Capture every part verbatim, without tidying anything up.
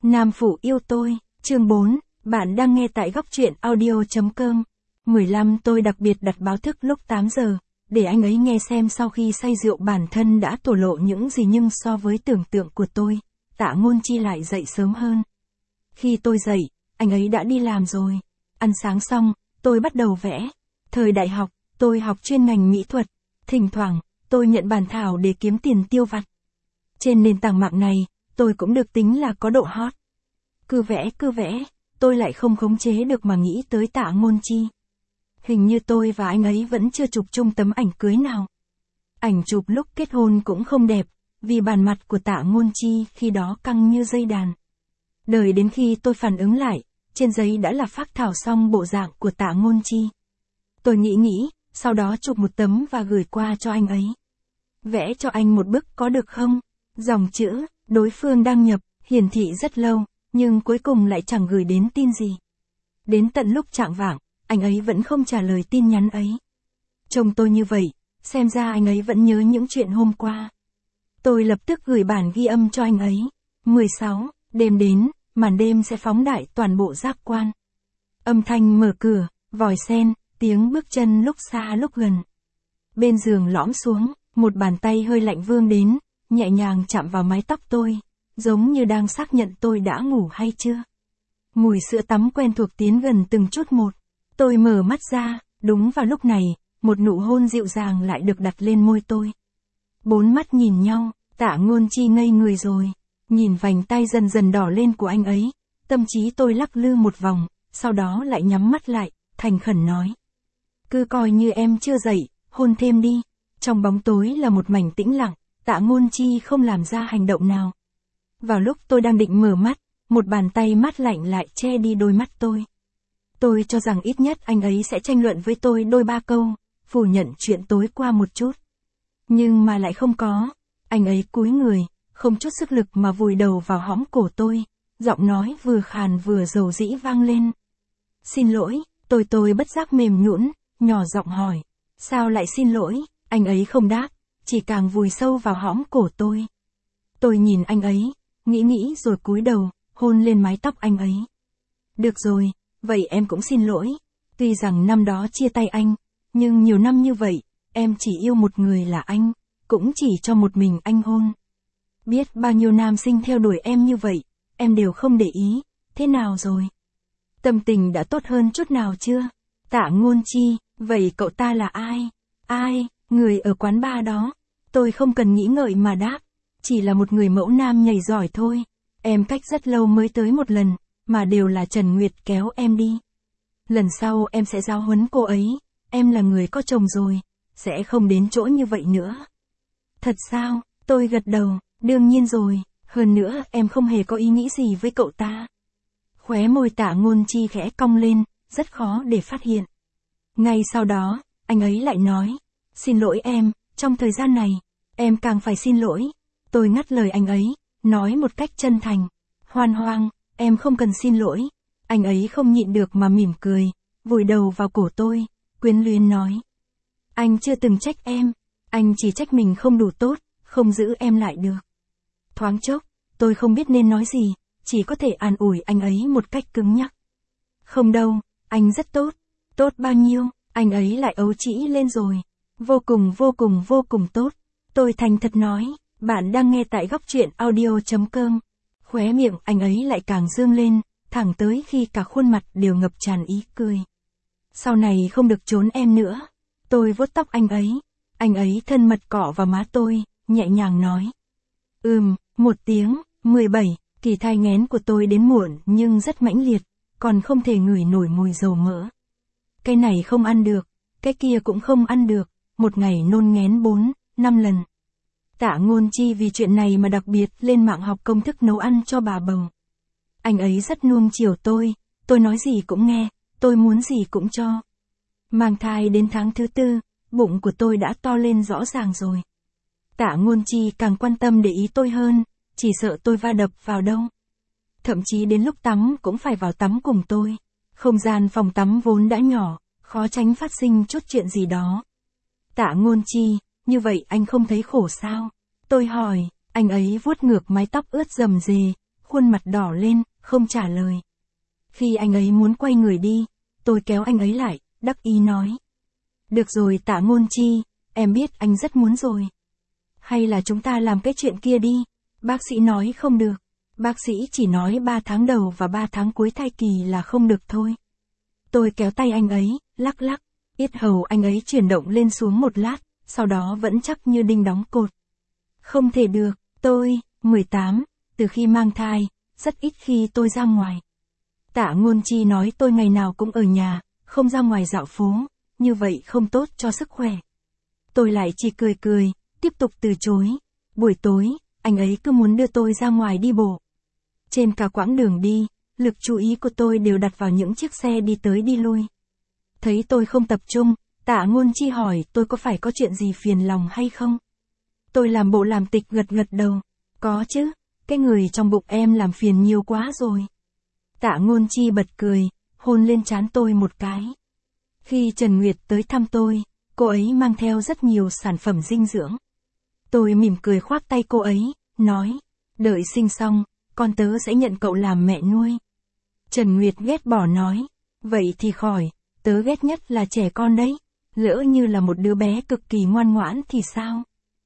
Nam Phụ Yêu Tôi, chương bốn, bạn đang nghe tại góc truyện audio.com. mười lăm Tôi đặc biệt đặt báo thức lúc tám giờ, để anh ấy nghe xem sau khi say rượu bản thân đã thổ lộ những gì, nhưng so với tưởng tượng của tôi, Tạ Ngôn Chi lại dậy sớm hơn. Khi tôi dậy, anh ấy đã đi làm rồi. Ăn sáng xong, tôi bắt đầu vẽ. Thời đại học, tôi học chuyên ngành mỹ thuật. Thỉnh thoảng, tôi nhận bản thảo để kiếm tiền tiêu vặt. Trên nền tảng mạng này, tôi cũng được tính là có độ hot. Cứ vẽ cứ vẽ, tôi lại không khống chế được mà nghĩ tới Tạ Ngôn Chi. Hình như tôi và anh ấy vẫn chưa chụp chung tấm ảnh cưới nào. Ảnh chụp lúc kết hôn cũng không đẹp, vì bản mặt của Tạ Ngôn Chi khi đó căng như dây đàn. Đợi đến khi tôi phản ứng lại, trên giấy đã là phác thảo xong bộ dạng của Tạ Ngôn Chi. Tôi nghĩ nghĩ, sau đó chụp một tấm và gửi qua cho anh ấy. Vẽ cho anh một bức có được không? Dòng chữ, đối phương đăng nhập, hiển thị rất lâu, nhưng cuối cùng lại chẳng gửi đến tin gì. Đến tận lúc chạng vạng, anh ấy vẫn không trả lời tin nhắn ấy. Trông tôi như vậy, xem ra anh ấy vẫn nhớ những chuyện hôm qua. Tôi lập tức gửi bản ghi âm cho anh ấy. mười sáu, đêm đến, màn đêm sẽ phóng đại toàn bộ giác quan. Âm thanh mở cửa, vòi sen, tiếng bước chân lúc xa lúc gần. Bên giường lõm xuống, một bàn tay hơi lạnh vươn đến, nhẹ nhàng chạm vào mái tóc tôi, giống như đang xác nhận tôi đã ngủ hay chưa. Mùi sữa tắm quen thuộc tiến gần từng chút một. Tôi mở mắt ra, đúng vào lúc này, một nụ hôn dịu dàng lại được đặt lên môi tôi. Bốn mắt nhìn nhau, Tạ Ngôn Chi ngây người rồi. Nhìn vành tay dần dần đỏ lên của anh ấy, tâm trí tôi lắc lư một vòng, sau đó lại nhắm mắt lại, thành khẩn nói. Cứ coi như em chưa dậy, hôn thêm đi. Trong bóng tối là một mảnh tĩnh lặng, Tạ Ngôn Chi không làm ra hành động nào. Vào lúc tôi đang định mở mắt, một bàn tay mát lạnh lại che đi đôi mắt tôi. Tôi cho rằng ít nhất anh ấy sẽ tranh luận với tôi đôi ba câu, phủ nhận chuyện tối qua một chút. Nhưng mà lại không có. Anh ấy cúi người, không chút sức lực mà vùi đầu vào hõm cổ tôi, giọng nói vừa khàn vừa dầu dĩ vang lên. Xin lỗi, tôi tôi bất giác mềm nhũn, nhỏ giọng hỏi. Sao lại xin lỗi? Anh ấy không đáp, chỉ càng vùi sâu vào hõm cổ tôi. Tôi nhìn anh ấy, nghĩ nghĩ rồi cúi đầu, hôn lên mái tóc anh ấy. Được rồi, vậy em cũng xin lỗi. Tuy rằng năm đó chia tay anh, nhưng nhiều năm như vậy, em chỉ yêu một người là anh, cũng chỉ cho một mình anh hôn. Biết bao nhiêu nam sinh theo đuổi em như vậy, em đều không để ý, thế nào rồi? Tâm tình đã tốt hơn chút nào chưa? Tạ Ngôn Chi, vậy cậu ta là ai? Ai? Người ở quán bar đó. Tôi không cần nghĩ ngợi mà đáp, chỉ là một người mẫu nam nhảy giỏi thôi. Em cách rất lâu mới tới một lần, mà đều là Trần Nguyệt kéo em đi. Lần sau em sẽ giáo huấn cô ấy, em là người có chồng rồi, sẽ không đến chỗ như vậy nữa. Thật sao? Tôi gật đầu, đương nhiên rồi, hơn nữa em không hề có ý nghĩ gì với cậu ta. Khóe môi Tạ Ngôn Chi khẽ cong lên, rất khó để phát hiện. Ngay sau đó, anh ấy lại nói, xin lỗi em, trong thời gian này, em càng phải xin lỗi. Tôi ngắt lời anh ấy, nói một cách chân thành, Hoan Hoang, em không cần xin lỗi. Anh ấy không nhịn được mà mỉm cười, vùi đầu vào cổ tôi, quyến luyến nói. Anh chưa từng trách em, anh chỉ trách mình không đủ tốt, không giữ em lại được. Thoáng chốc, tôi không biết nên nói gì, chỉ có thể an ủi anh ấy một cách cứng nhắc. Không đâu, anh rất tốt. Tốt bao nhiêu? Anh ấy lại ấu trĩ lên rồi. Vô cùng vô cùng vô cùng tốt. Tôi thành thật nói, bạn đang nghe tại góc truyện audio.com. Khóe miệng anh ấy lại càng dương lên, thẳng tới khi cả khuôn mặt đều ngập tràn ý cười. Sau này không được trốn em nữa. Tôi vuốt tóc anh ấy. Anh ấy thân mật cọ vào má tôi, nhẹ nhàng nói. Ừm, một tiếng, mười bảy, kỳ thai nghén của tôi đến muộn nhưng rất mãnh liệt, còn không thể ngửi nổi mùi dầu mỡ. Cái này không ăn được, cái kia cũng không ăn được, một ngày nôn nghén bốn, năm lần. Tạ Ngôn Chi vì chuyện này mà đặc biệt lên mạng học công thức nấu ăn cho bà bầu. Anh ấy rất nuông chiều tôi, tôi nói gì cũng nghe, tôi muốn gì cũng cho. Mang thai đến tháng thứ tư, bụng của tôi đã to lên rõ ràng rồi. Tạ Ngôn Chi càng quan tâm để ý tôi hơn, chỉ sợ tôi va đập vào đâu. Thậm chí đến lúc tắm cũng phải vào tắm cùng tôi. Không gian phòng tắm vốn đã nhỏ, khó tránh phát sinh chút chuyện gì đó. Tạ Ngôn Chi, như vậy anh không thấy khổ sao? Tôi hỏi, anh ấy vuốt ngược mái tóc ướt rầm rề, khuôn mặt đỏ lên, không trả lời. Khi anh ấy muốn quay người đi, tôi kéo anh ấy lại, đắc ý nói. Được rồi Tạ Ngôn Chi, em biết anh rất muốn rồi. Hay là chúng ta làm cái chuyện kia đi. Bác sĩ nói không được. Bác sĩ chỉ nói ba tháng đầu và ba tháng cuối thai kỳ là không được thôi. Tôi kéo tay anh ấy, lắc lắc. Yết hầu anh ấy chuyển động lên xuống một lát, sau đó vẫn chắc như đinh đóng cột. Không thể được, tôi, mười tám, từ khi mang thai, rất ít khi tôi ra ngoài. Tạ Ngôn Chi nói tôi ngày nào cũng ở nhà, không ra ngoài dạo phố, như vậy không tốt cho sức khỏe. Tôi lại chỉ cười cười, tiếp tục từ chối. Buổi tối, anh ấy cứ muốn đưa tôi ra ngoài đi bộ. Trên cả quãng đường đi, lực chú ý của tôi đều đặt vào những chiếc xe đi tới đi lui. Thấy tôi không tập trung, Tạ Ngôn Chi hỏi tôi có phải có chuyện gì phiền lòng hay không? Tôi làm bộ làm tịch gật gật đầu. Có chứ, cái người trong bụng em làm phiền nhiều quá rồi. Tạ Ngôn Chi bật cười, hôn lên trán tôi một cái. Khi Trần Nguyệt tới thăm tôi, cô ấy mang theo rất nhiều sản phẩm dinh dưỡng. Tôi mỉm cười khoác tay cô ấy, nói, đợi sinh xong, con tớ sẽ nhận cậu làm mẹ nuôi. Trần Nguyệt ghét bỏ nói, vậy thì khỏi, tớ ghét nhất là trẻ con đấy, lỡ như là một đứa bé cực kỳ ngoan ngoãn thì sao?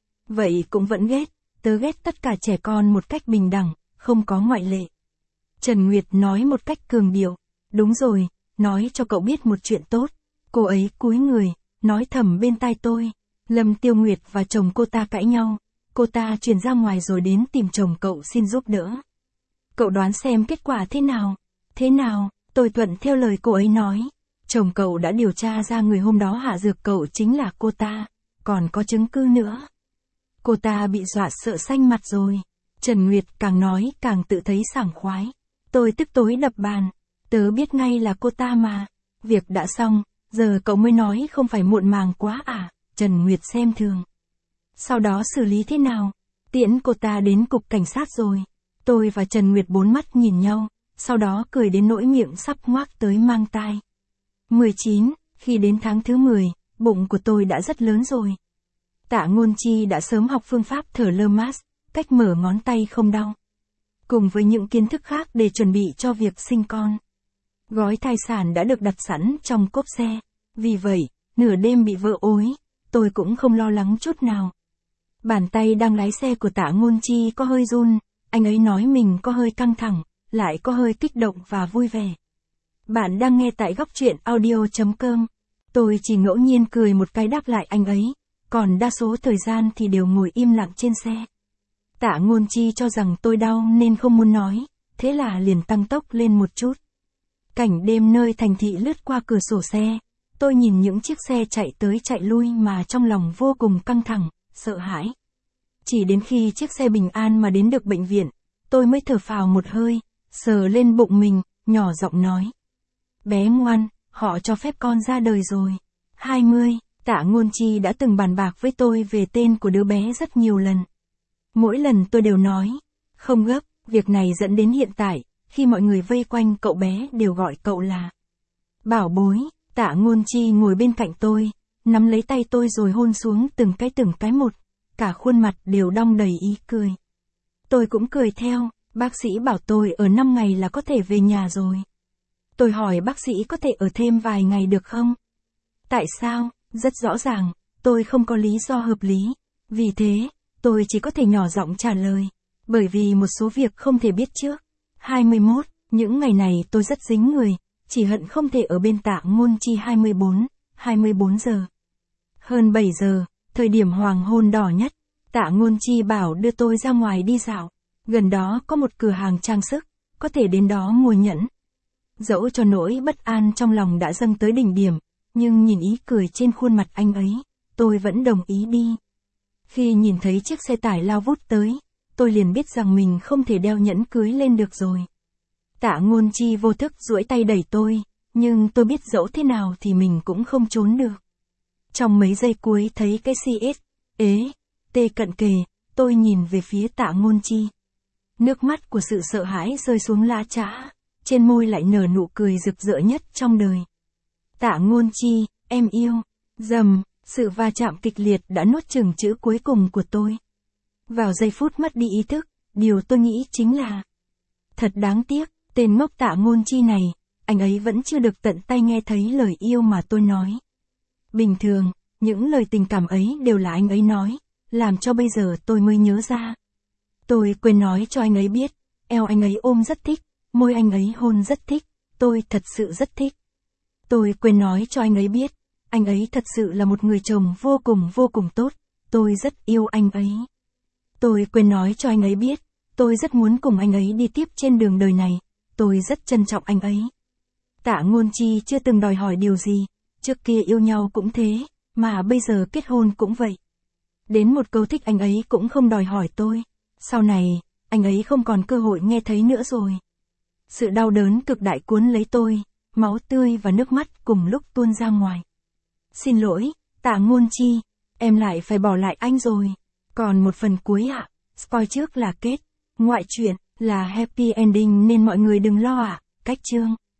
Vậy cũng vẫn ghét, tớ ghét tất cả trẻ con một cách bình đẳng, không có ngoại lệ. Trần Nguyệt nói một cách cường điệu, đúng rồi, nói cho cậu biết một chuyện tốt. Cô ấy cúi người, nói thầm bên tai tôi, Lâm Tiêu Nguyệt và chồng cô ta cãi nhau, cô ta chuyển ra ngoài rồi đến tìm chồng cậu xin giúp đỡ. Cậu đoán xem kết quả thế nào? Thế nào? Tôi thuận theo lời cô ấy nói. Chồng cậu đã điều tra ra người hôm đó hạ dược cậu chính là cô ta, còn có chứng cứ nữa. Cô ta bị dọa sợ xanh mặt rồi. Trần Nguyệt càng nói càng tự thấy sảng khoái. Tôi tức tối đập bàn. Tớ biết ngay là cô ta mà. Việc đã xong, giờ cậu mới nói không phải muộn màng quá à? Trần Nguyệt xem thường. Sau đó xử lý thế nào? Tiễn cô ta đến cục cảnh sát rồi. Tôi và Trần Nguyệt bốn mắt nhìn nhau, sau đó cười đến nỗi miệng sắp ngoác tới mang tai. mười chín, khi đến tháng thứ mười, bụng của tôi đã rất lớn rồi. Tạ Ngôn Chi đã sớm học phương pháp thở lơ mát, cách mở ngón tay không đau. Cùng với những kiến thức khác để chuẩn bị cho việc sinh con. Gói thai sản đã được đặt sẵn trong cốp xe. Vì vậy, nửa đêm bị vỡ ối, tôi cũng không lo lắng chút nào. Bàn tay đang lái xe của Tạ Ngôn Chi có hơi run, anh ấy nói mình có hơi căng thẳng, lại có hơi kích động và vui vẻ. Bạn đang nghe tại góc truyện audio chấm com. Tôi chỉ ngẫu nhiên cười một cái đáp lại anh ấy, còn đa số thời gian thì đều ngồi im lặng trên xe. Tạ Ngôn Chi cho rằng tôi đau nên không muốn nói, thế là liền tăng tốc lên một chút. Cảnh đêm nơi thành thị lướt qua cửa sổ xe, tôi nhìn những chiếc xe chạy tới chạy lui mà trong lòng vô cùng căng thẳng, sợ hãi. Chỉ đến khi chiếc xe bình an mà đến được bệnh viện, tôi mới thở phào một hơi, sờ lên bụng mình, nhỏ giọng nói. Bé ngoan, họ cho phép con ra đời rồi. hai mươi, Tạ Ngôn Chi đã từng bàn bạc với tôi về tên của đứa bé rất nhiều lần. Mỗi lần tôi đều nói, không gấp, việc này dẫn đến hiện tại, khi mọi người vây quanh cậu bé đều gọi cậu là bảo bối. Tạ Ngôn Chi ngồi bên cạnh tôi, nắm lấy tay tôi rồi hôn xuống từng cái từng cái một, cả khuôn mặt đều đong đầy ý cười. Tôi cũng cười theo, bác sĩ bảo tôi ở năm ngày là có thể về nhà rồi. Tôi hỏi bác sĩ có thể ở thêm vài ngày được không? Tại sao? Rất rõ ràng, tôi không có lý do hợp lý. Vì thế, tôi chỉ có thể nhỏ giọng trả lời. Bởi vì một số việc không thể biết trước. hai mươi mốt, những ngày này tôi rất dính người, chỉ hận không thể ở bên Tạ Ngôn Chi hai mươi bốn, hai mươi bốn giờ. Hơn bảy giờ, thời điểm hoàng hôn đỏ nhất, Tạ Ngôn Chi bảo đưa tôi ra ngoài đi dạo. Gần đó có một cửa hàng trang sức, có thể đến đó mua nhẫn. Dẫu cho nỗi bất an trong lòng đã dâng tới đỉnh điểm, nhưng nhìn ý cười trên khuôn mặt anh ấy, tôi vẫn đồng ý đi. Khi nhìn thấy chiếc xe tải lao vút tới, tôi liền biết rằng mình không thể đeo nhẫn cưới lên được rồi. Tạ Ngôn Chi vô thức duỗi tay đẩy tôi, nhưng tôi biết dẫu thế nào thì mình cũng không trốn được. Trong mấy giây cuối thấy cái xê ét, ế, tê cận kề, tôi nhìn về phía Tạ Ngôn Chi. Nước mắt của sự sợ hãi rơi xuống lã chã, trên môi lại nở nụ cười rực rỡ nhất trong đời. Tạ Ngôn Chi, em yêu, dầm, sự va chạm kịch liệt đã nuốt chửng chữ cuối cùng của tôi. Vào giây phút mất đi ý thức, điều tôi nghĩ chính là Thật đáng tiếc, tên ngốc Tạ Ngôn Chi này, anh ấy vẫn chưa được tận tay nghe thấy lời yêu mà tôi nói. Bình thường, những lời tình cảm ấy đều là anh ấy nói, làm cho bây giờ tôi mới nhớ ra. Tôi quên nói cho anh ấy biết, eo anh ấy ôm rất thích, môi anh ấy hôn rất thích, tôi thật sự rất thích. Tôi quên nói cho anh ấy biết, anh ấy thật sự là một người chồng vô cùng vô cùng tốt, tôi rất yêu anh ấy. Tôi quên nói cho anh ấy biết, tôi rất muốn cùng anh ấy đi tiếp trên đường đời này, tôi rất trân trọng anh ấy. Tạ Ngôn Chi chưa từng đòi hỏi điều gì, trước kia yêu nhau cũng thế, mà bây giờ kết hôn cũng vậy. Đến một câu thích anh ấy cũng không đòi hỏi tôi, sau này, anh ấy không còn cơ hội nghe thấy nữa rồi. Sự đau đớn cực đại cuốn lấy tôi, máu tươi và nước mắt cùng lúc tuôn ra ngoài. Xin lỗi, Tạ Ngôn Chi, em lại phải bỏ lại anh rồi. Còn một phần cuối ạ, à? Spoil trước là kết, ngoại truyện, là happy ending nên mọi người đừng lo ạ, à? Cách chương.